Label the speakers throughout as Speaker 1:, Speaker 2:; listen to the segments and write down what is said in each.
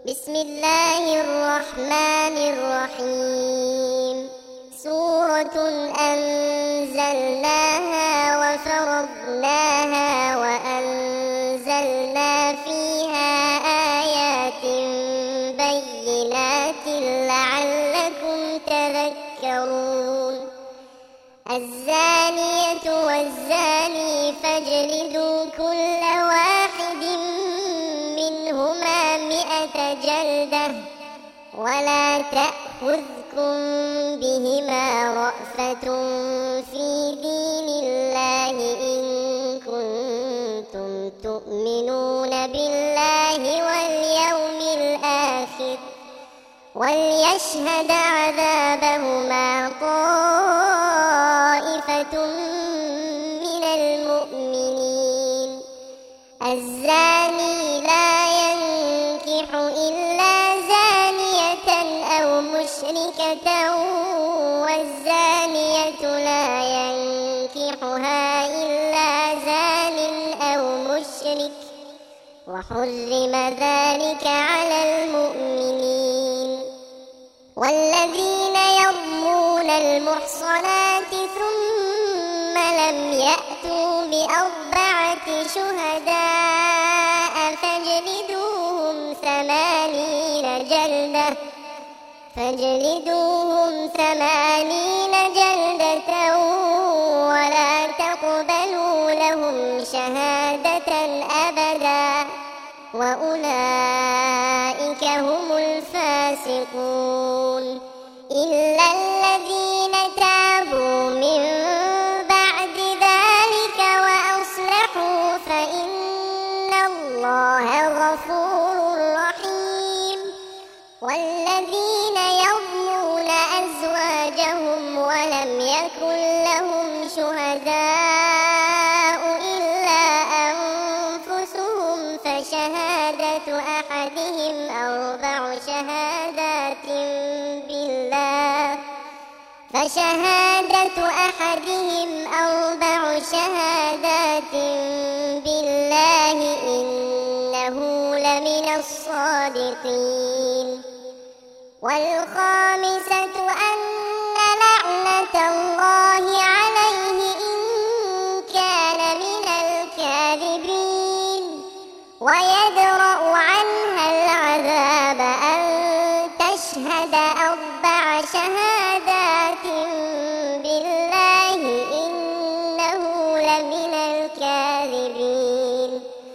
Speaker 1: بسم الله الرحمن الرحيم. سورة أنزلناها وفرضناها وأنزلنا فيها آيات بينات لعلكم تذكرون. الزانية والزاني فاجلدوا كل واحد منهما 100 جلدة ولا تأخذكم بهما رأفة في دين الله إن كنتم تؤمنون بالله واليوم الآخر وليشهد عذابهما طائفة من المؤمنين. الزاني لا ينكح إلا زانية أو مشركة والزانية لا ينكحها إلا زان أو مشرك وحرم ذلك على المؤمنين. والذين يرمون المحصنات ثم لم يأتوا ب4 شهداء فاجلدوهم 80 جلدة ولا تقبلوا لهم شهادة أبدا وأولئك هم الفاسقون. إلا الذين تابوا من بعد ذلك وأصلحوا فإن الله غفور رحيم. والذين يرمون أزواجهم ولم يكن لهم شهداء إلا أنفسهم فشهادة أحدهم 4 شهادات بالله إنه لمن الصادقين. والخامسة أن لعنة الله عليه إن كان من الكاذبين. ويدرأ عنها العذاب أن تشهد 4 شهادات بالله إنه لمن الكاذبين.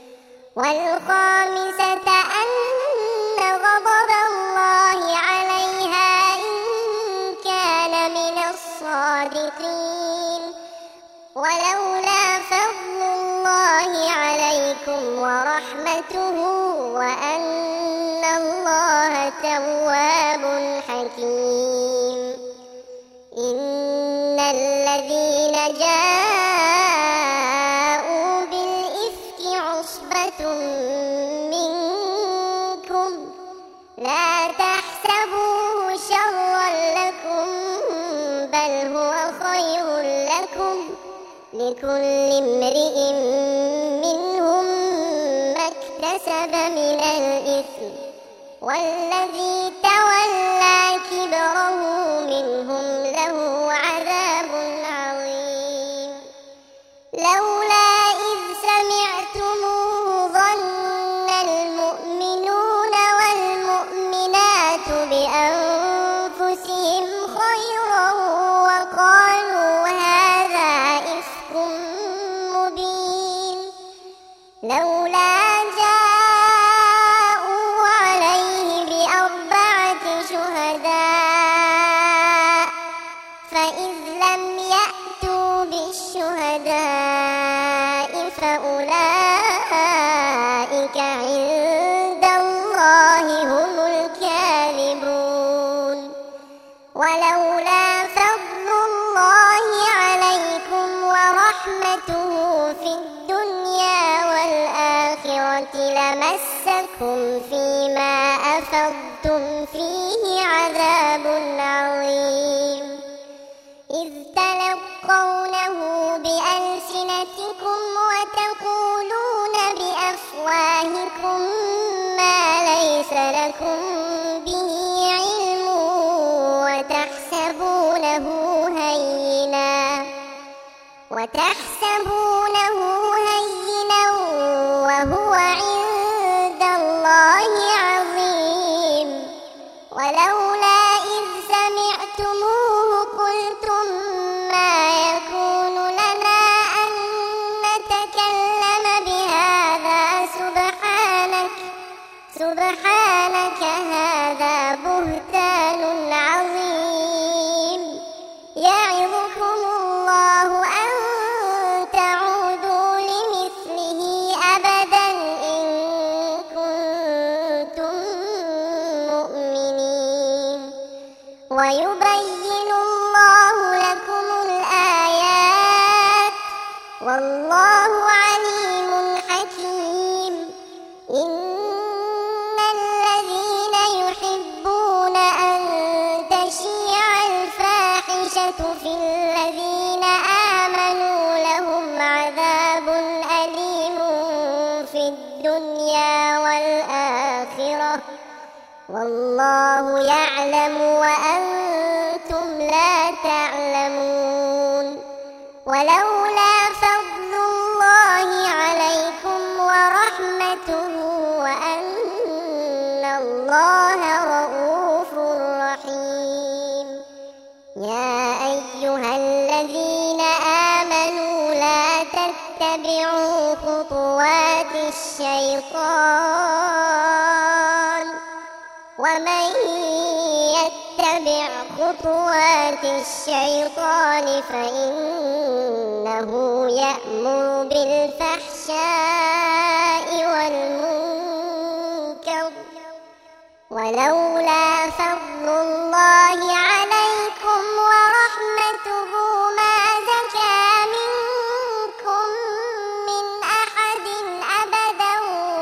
Speaker 1: والخامسة أن غضب الله عليها إن كان من الصادقين. ولولا فضل الله عليكم ورحمته وأن الله تواب حكيم. إن الذين جاءوا بالإفك عصبة منكم لا تحسبوه شرا لكم بل هو خير لكم لكل امرئ منهم ما اكتسب من الإثم والذي تولى كبره منهم له عذاب عظيم. لولا إذ سمعتموه ظن المؤمنون والمؤمنات بأنفسهم خيرا وقالوا هذا إفك مبين. لولا جاءوا عليه ب4 شهداء فإذ لم يأتوا بالشهداء فأولئك عند الله هم الكاذبون. ولولا فضل الله عليكم ورحمته في الدنيا والآخرة لمسكم فيما أفضتم فيه عذاب عظيم. إذ تلقونه بألسنتكم وتقولون بأفواهكم ما ليس لكم لكم به علم وتحسبونه هينا وهو عند الله عظيم. ولولا إذ سمعتموه قلتم ما يكون لنا أن نتكلم بهذا سبحانك هذا بهتان عظيم. يعظكم الله أن تعودوا لمثله أبدا إن كنتم مؤمنين. ويبين الله لكم الآيات والله عليم حكيم. إن الذين يحبون أن تشيع الفاحشة في الذين آمنوا لهم عذاب أليم في الدنيا والآخرة والله يعلم وأنتم لا تعلمون. ولولا فضل الله عليكم ورحمته وأن الله رؤوف رحيم. يا أيها الذين آمنوا لا تتبعوا خطوات الشيطان ومن يتبع خطوات الشيطان فإنه يأمر بالفحشاء والمنكر. ولولا فضل الله عليكم ورحمته ما زكى منكم من أحد أبدا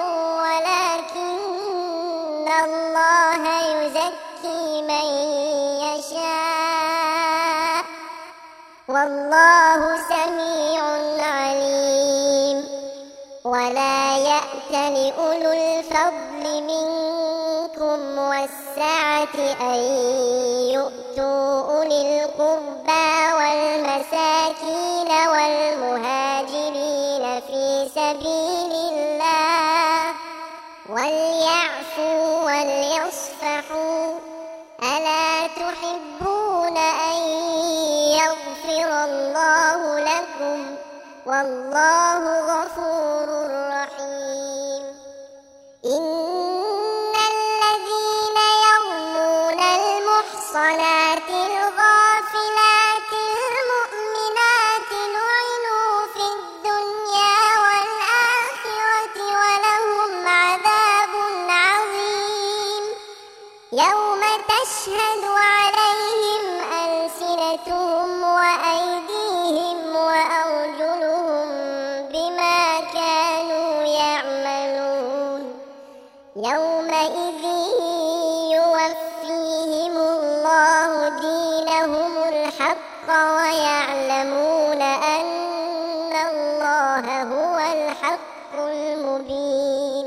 Speaker 1: ولكن الله يزكي من يشاء والله سميع عليم. ولا يأتل أولو الفضل منكم والسعة أن يؤتوا أولي القربى والمساكين والمهاجرين في سبيل الله وليعفوا وليصفحوا. ألا تحبون أن يغفر الله لكم والله غفور رحيم. إن الذين يرمون المحصنات الغافلات المؤمنات لعنوا في الدنيا والآخرة ولهم عذاب عظيم. يوم تشهد عليهم ألسنتهم وأيديهم وأرجلهم بما كانوا يعملون. يومئذ يوفيهم الله دينهم الحق ويعلمون أن الله هو الحق المبين.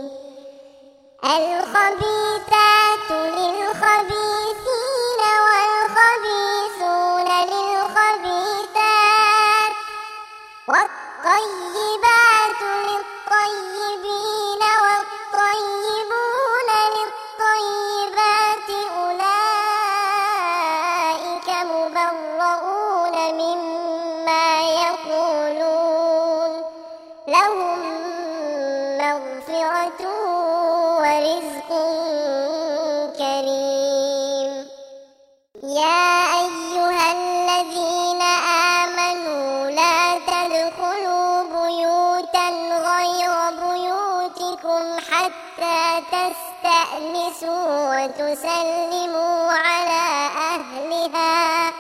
Speaker 1: الخبيثات للخبيثين والخبيثون للخبيثات والطيبات للطيبين والطيبون للطيبات أولئك مبرؤون مما يقولون لهم مغفرة ورزق كريم. يا أيها الذين آمنوا لا تدخلوا بيوتا غير بيوتكم حتى تستأنسوا وتسلموا على أهلها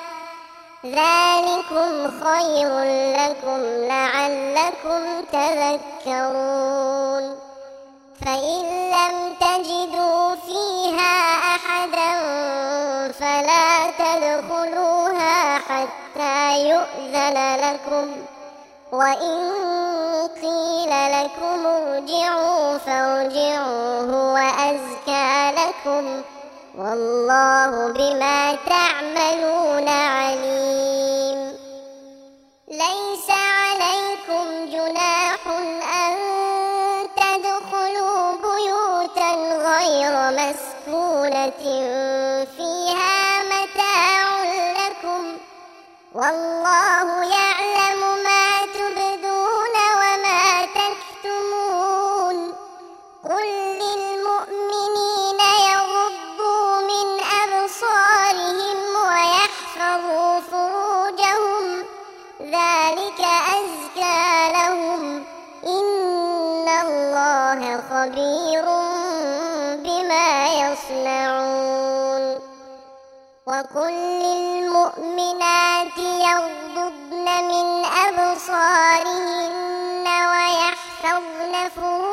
Speaker 1: ذلكم خير لكم لعلكم تذكرون. فإن لم تجدوا فيها أحدا فلا تدخلوها حتى يؤذن لكم وإن قيل لكم ارجعوا فارجعوا هو أزكى لكم والله بما تعملون عليم. ليس عليكم جناح أن تدخلوا بيوتا غير مسكونة فيها متاع لكم والله يعلم ما تبدون وما تكتمون. قل للمؤمنين يغضوا من أبصارهم ويحفظوا فروجهم ذلك أزكى لهم إن الله خبير بما يصنعون. وقل للمؤمنات يغضضن من أبصارهن ويحفظن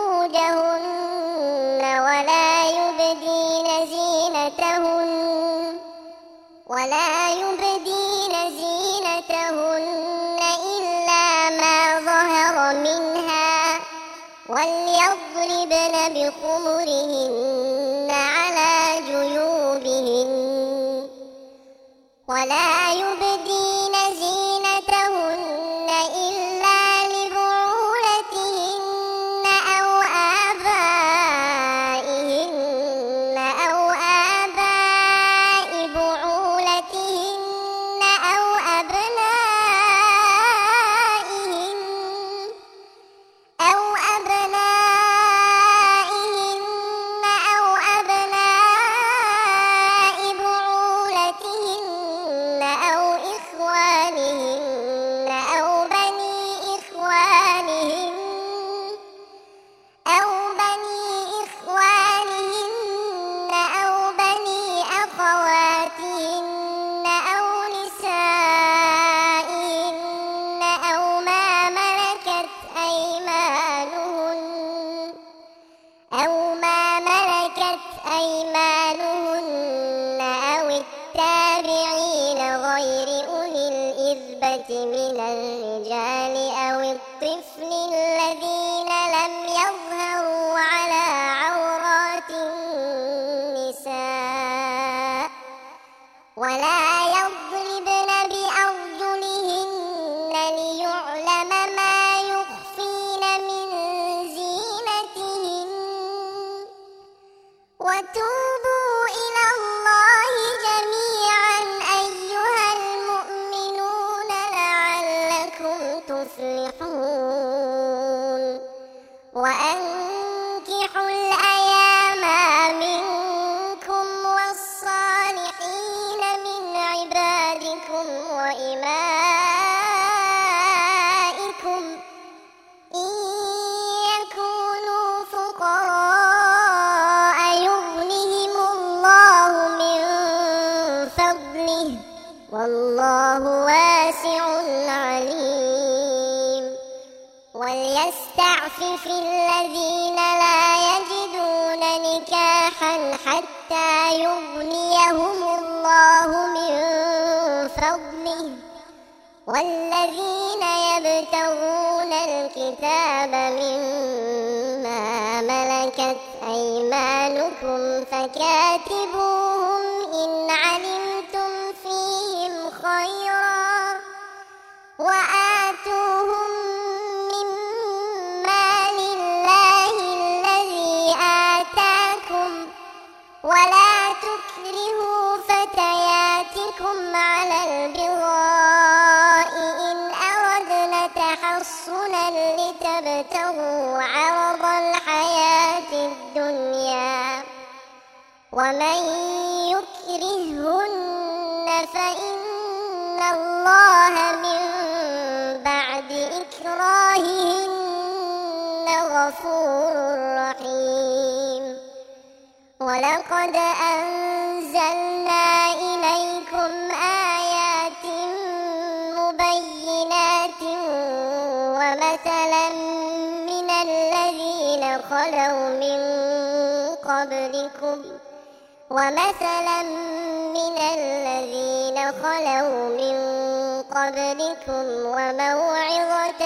Speaker 1: فروجهن ولا يبدين زينتهن إلا ما ظهر منها وليضربن بخمرهن على جيوبهن ولا يبدين زينتهن إلا لبعولتهن أو آباء بعولتهن أو أبنائهن أو أبناء بعولتهن أو إخوانهن أو بني إخوانهن أو بني أخواتهن أو نسائهن أو ما ملكت أيمانهن أو التابعين غير أولي الإربة من الرجال أو الطفل الذين لم يظهروا على عورات النساء ولا يضربن بأرجلهن ليعلم ما يخفين من زينتهن. وتوبوا إلى الله جميعا أيها المؤمنون لعلكم تفلحون. وأنكحوا الأيام منكم والصالحين من عبادكم وإمائكم إن يكونوا فقراء يغنهم الله من فضله والله واسع عليم. وليستعفف الذين لا يجدون نكاحا حتى يغنيهم الله من فضله والذين يبتغون الكتاب مما ملكت أيمانكم فكاتبوهم إن علمتم فيهم خيرا وآتوهم مما لله الذي آتاكم ولا تكرهوا فتياتكم على البغاء إن أردنا تحصنا لتبتغوا عرض الحياة الدنيا ومن يكرهن فإن الله من بعد إكراههن غفور رحيم. ولقد أنزلنا إليكم آيات مبينات ومثلا من الذين خلوا من قبلكم وموعظة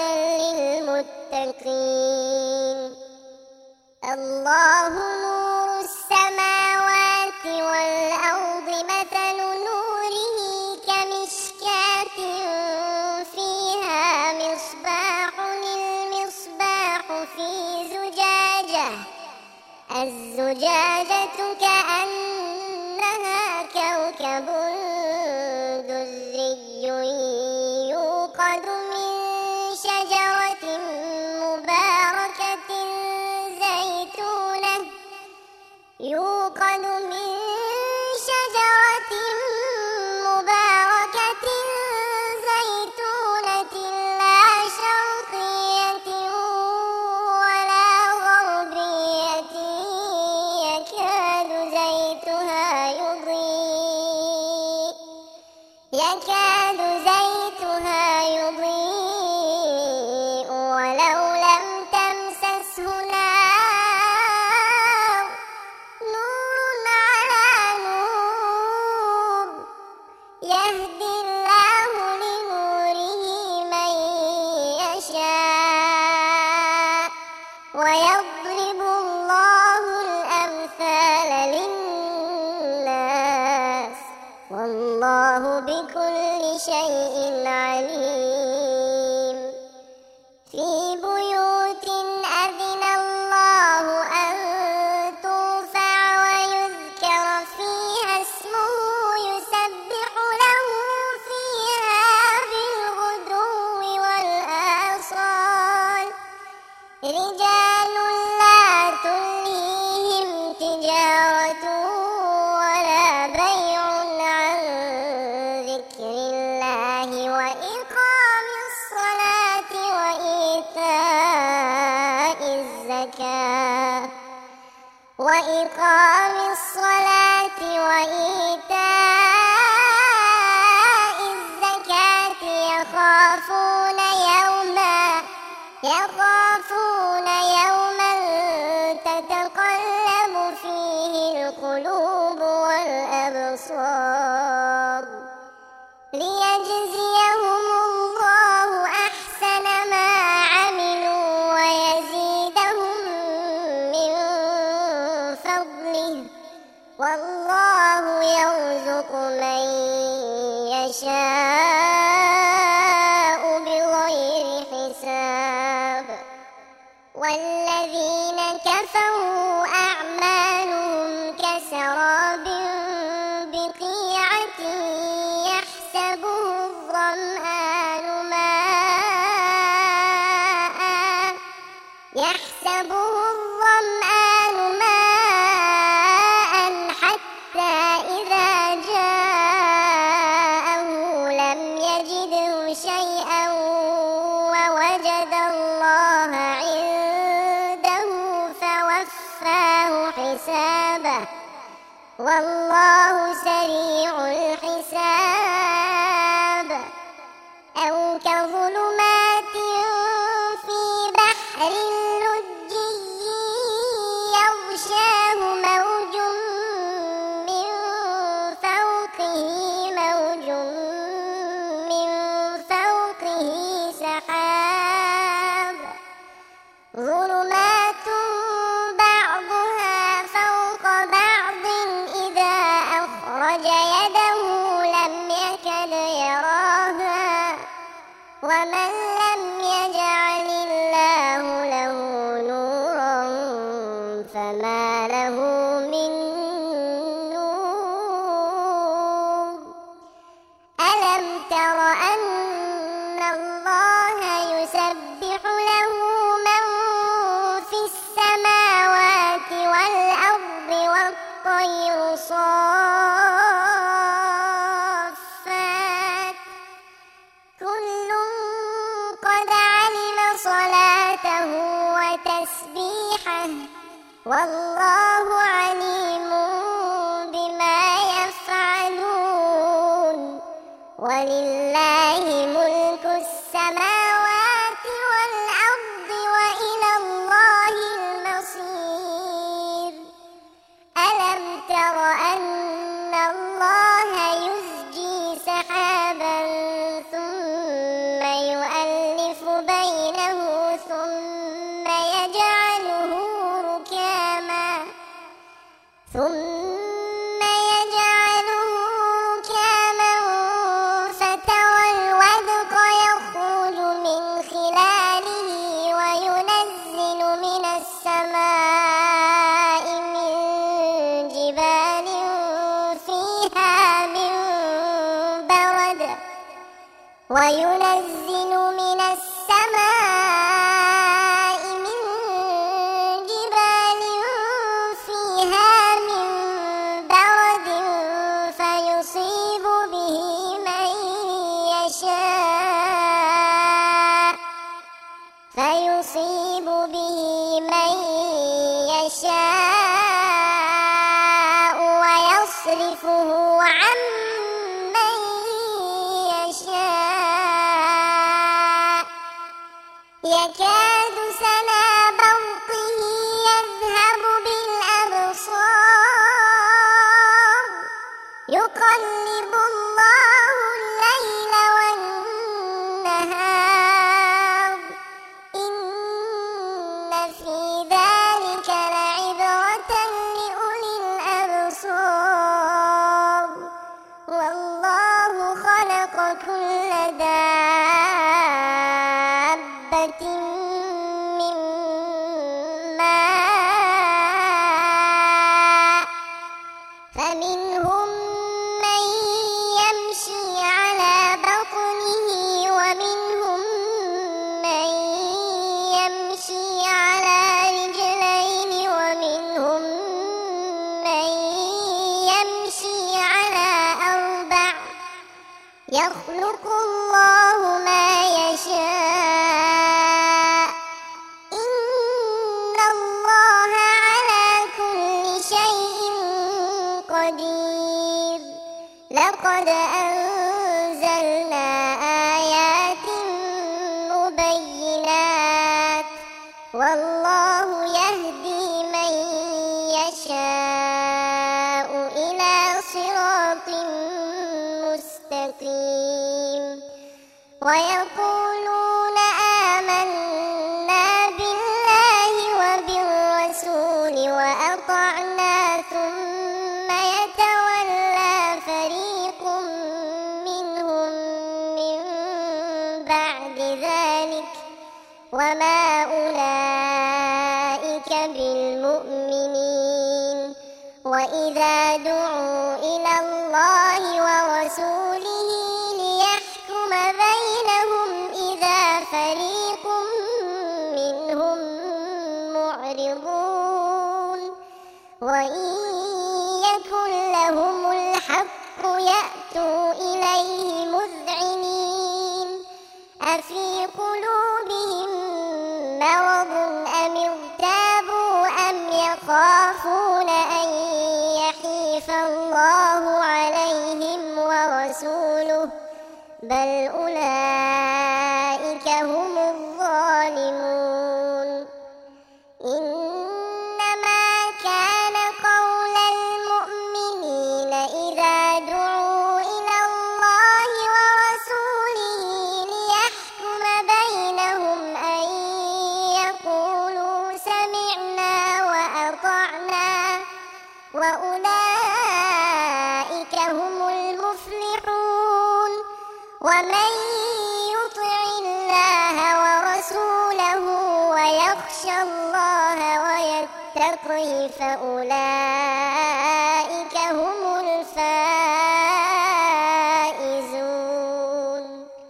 Speaker 1: للمتقين. الله نور السماوات والأرض، مثل نوره كمشكاة فيها مصباح، المصباح في زجاجة، الزجاجة كأنها كوكب دري يوقد من شجرة مباركة زيتونة، لا شرقية ولا غربية، يكاد زيتها يضيء ولو لم تمسسه نار، نور على نور، يهدي الله لنوره من يشاء، ويضرب الله الأمثال للناس، والله بكل شيء عليم. في بيوت أذن الله أن ترفع ويذكر فيها اسمه يسبح له فيها بالغدو والآصال، رجال لا تلهيهم تجارة ولا بيع عن ذكر الله وإقام الصلاة وإيتاء الزكاة، يخافون يوما تتقلب فيه القلوب والأبصار، ليجزيهم الله أحسن ما عملوا ويزيدهم من فضله، والله يرزق من يشاء بغير حساب. والذين كفروا أعمالهم كسراب بقيعة يحسبه الظمآن ماء حتى إذا جاءه لم يجده شيئا ووجد الله عنده فوفاه حسابه، والله سريع الحساب. أو كظلمات في بحر لجي يغشاه موج من فوقه سحاب، ظلمات بعضها فوق بعض إذا أخرج يده لم يكد يراها، ومن لم يجعل الله له نورا فما له من نور. ألم تر أن الله يسبح له من في السماوات والأرض والطير صافات، كل قد علم صلاته وتسبيحه، والله عليم بما يفعلون. ولله ملك السماوات والأرض وإلى الله المصير. ألم تر أن الله يزجي سحابا ثم فيها من برد وينزل من السماء من جبال فيها من برد فيصيب به من يشاء ويصرفه عن من يشاء يكاد سنا برقه يذهب بالأبصار يقلب الله الليل والنهار إن في ذلك لعبرة لأولي الأبصار والله خلق كل دابة من ماء فمنهم من يمشي على بطنه ومنهم من يمشي على رجلين ومنهم من يمشي على أربع يخلق الله ما يشاء إن الله على كل شيء قدير لقد أنزلنا آيات مبينات والله يهدي من يشاء إلى صراط مستقيم ويقولون آمنا بالله وبالرسول وأطعنا ثم يتولى فريق منهم من بعد ذلك وما أولئك بالمؤمنين وإذا دعوا إلى الله ورسوله ليحكم بينهم إذا فريق منهم معرضون وإن يكن لهم الحق يأتوا إليه مذعنين أفي قلوبهم مرض أم ارتابوا أم يخافون أن يحيف الله عليهم ورسوله بل أولئك هم الظالمون إنما كان قول المؤمنين إذا دعوا إلى الله ورسوله ليحكم بينهم أن يقولوا سمعنا وأطعنا وأولئك هم المفلحون ومن يطع الله ورسوله ويخشى الله ويتقه فأولئك هم الفائزون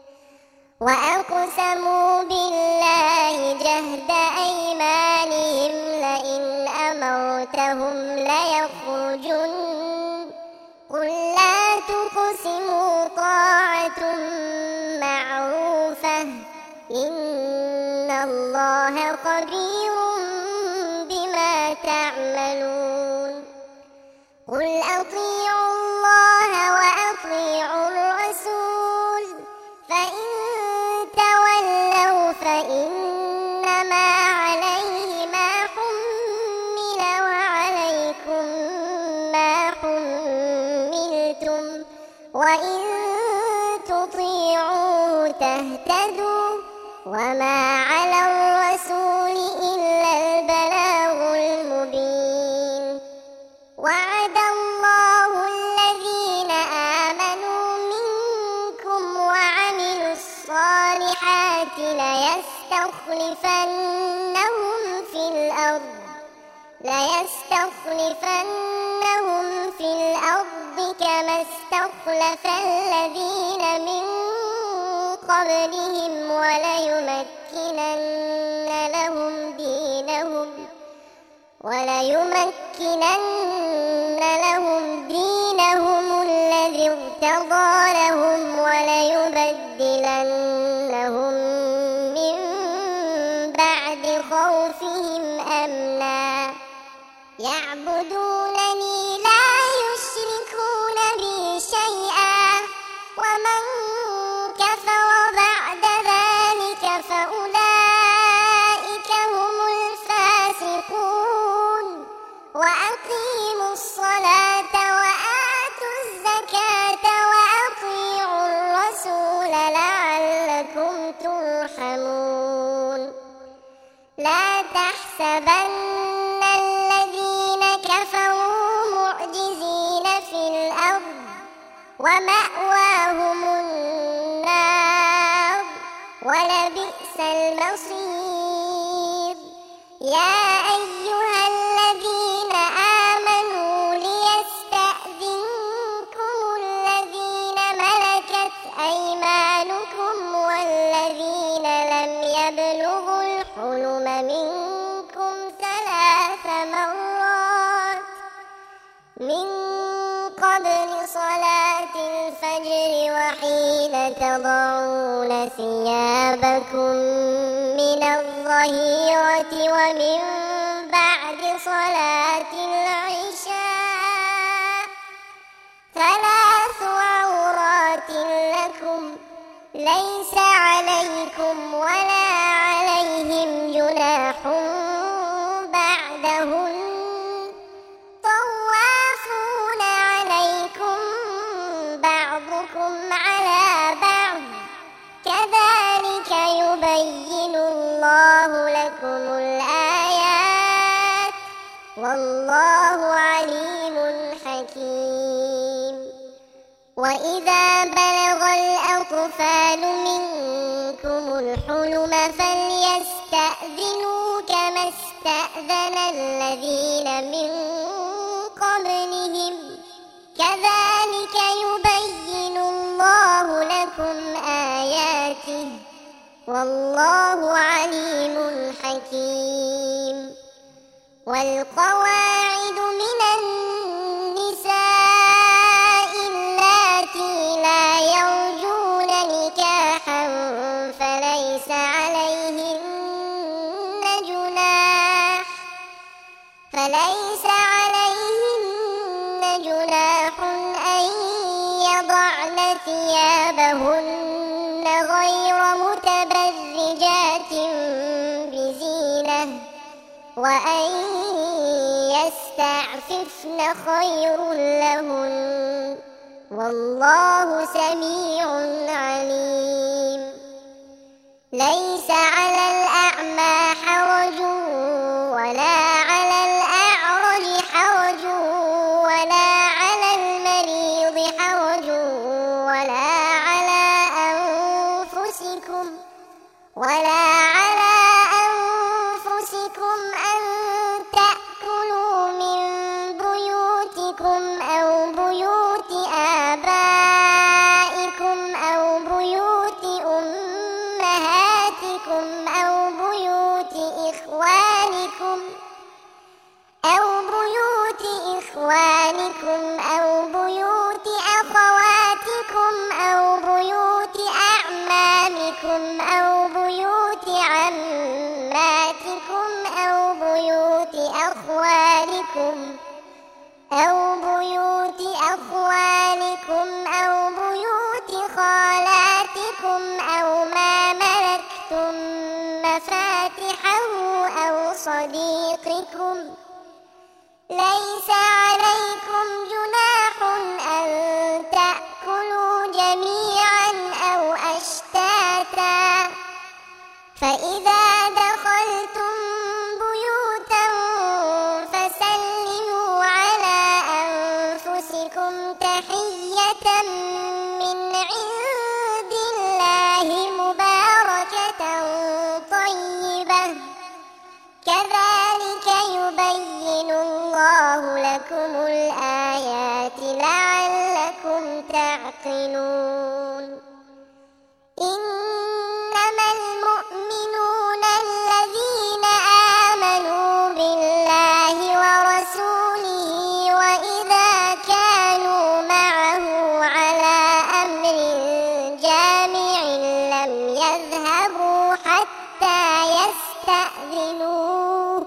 Speaker 1: وأقسموا بالله جهد أيمانهم لئن أمرتهم ليخرجن قل لا تقسموا طاعة معروفة إن الله خبير بما تعملون قل أطيعوا الله وأطيعوا الرسول فإن تولوا فإنما عليه ما حمل وعليكم ما حملتم وإن تطيعوه تهتدوا وما على الرسول إلا البلاغ المبين وعد الله الذين آمنوا منكم وعملوا الصالحات ليستخلفنهم في الأرض كما استخلف الذين من قبلهم وليمكنن لهم دينهم الذي ارتضى لهم وليبدلنهم من بعد خوفهم أمنا يعبدونني لا يشركون بي شيئا ومن كفر بعد ذلك فأولئك هم الفاسقون وأقيموا الصلاة وآتوا الزكاة وأطيعوا الرسول لعلكم ترحمون لا تحسبن الذين كفروا معجزين في الأرض ومأواهم النار ولبئس المصير يا أيها الذين آمنوا ليستأذنكم الذين ملكت أيمانكم والذين لم يبلغوا الحلم منكم 3 مرات من قبل صلاة الفجر وحين تضعون ثيابكم من الظهيرة ومن بعد صلاة العشاء 3 عورات لكم ليس عليكم ولا عليهم جناح بعدهن طوافون عليكم بعضكم على بعض كذلك يبين الله لكم الآيات والله عليم حكيم وإذا بلغ الأطفال منكم الحلم فليستأذنوا كما استأذن الذين من قبلهم كذلك يبين الله لكم آياته والله عليم حكيم والقواعد من النساء اللاتي لا يرجون نكاحا فليس عليهن جناح أن يضعن ثيابهن غير متبرجات بزينة وأن يستعففن خير لهن والله سميع عليم ليس على الأعمى حرج ولا على الأعرج حرج ولا على المريض حرج ولا على أنفسكم أن تأكلوا من بيوتكم أو بيوت آبائكم أو بيوت أمهاتكم أو بيوت إخوانكم أو بيوت أخواتكم أو بيوت أعمامكم أو بيوت عماتكم أو بيوت أخوالكم أو بيوت خالاتكم أو ما ملكتم مفاتحه أو صديقكم ليس عليكم جناح أن تأكلوا جميعا أو أشتاتا فإذا دخلتم بيوتا فسلموا على أنفسكم تحية من عند الله مباركة طيبة كذلك يبين الله لكم الآيات لعلكم تعقلون إنما المؤمنون الذين آمنوا بالله ورسوله وإذا كانوا معه على أمر جامع لم يذهبوا حتى يستأذنوه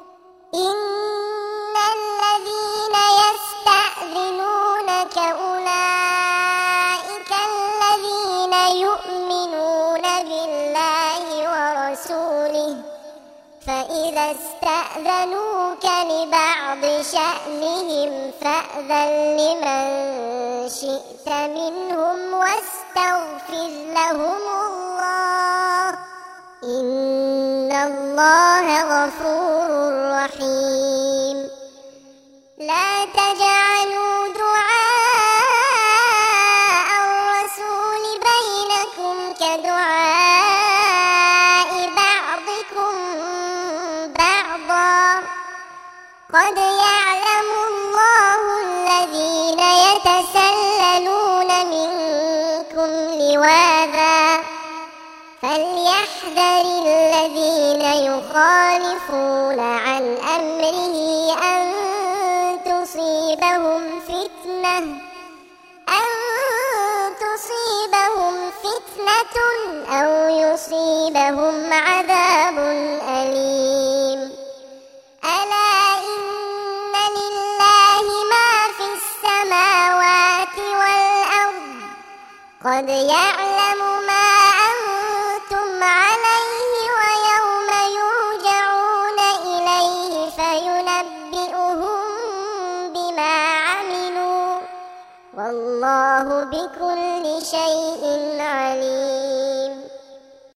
Speaker 1: إن الذين يستأذنونك أولئك الذين يؤمنون بالله ورسوله فإذا استأذنوك لبعض شأنهم فأذن لمن شئت منهم واستغفر لهم الله إن الله غفور رحيم لا تجعلوا دعاء الرسول بينكم كدعاء بعضكم بعضا قد يعلم الله الذين يتسللون منكم لواذا فليحذر الذين يخالفون عن أمره أن تصيبهم فتنة أو يصيبهم عذاب أليم ألا إن لله ما في السماوات والأرض قد يعلم ما أنتم عليه ويوم يرجعون إليه فينبئهم بما عملوا والله بكل شيء عليم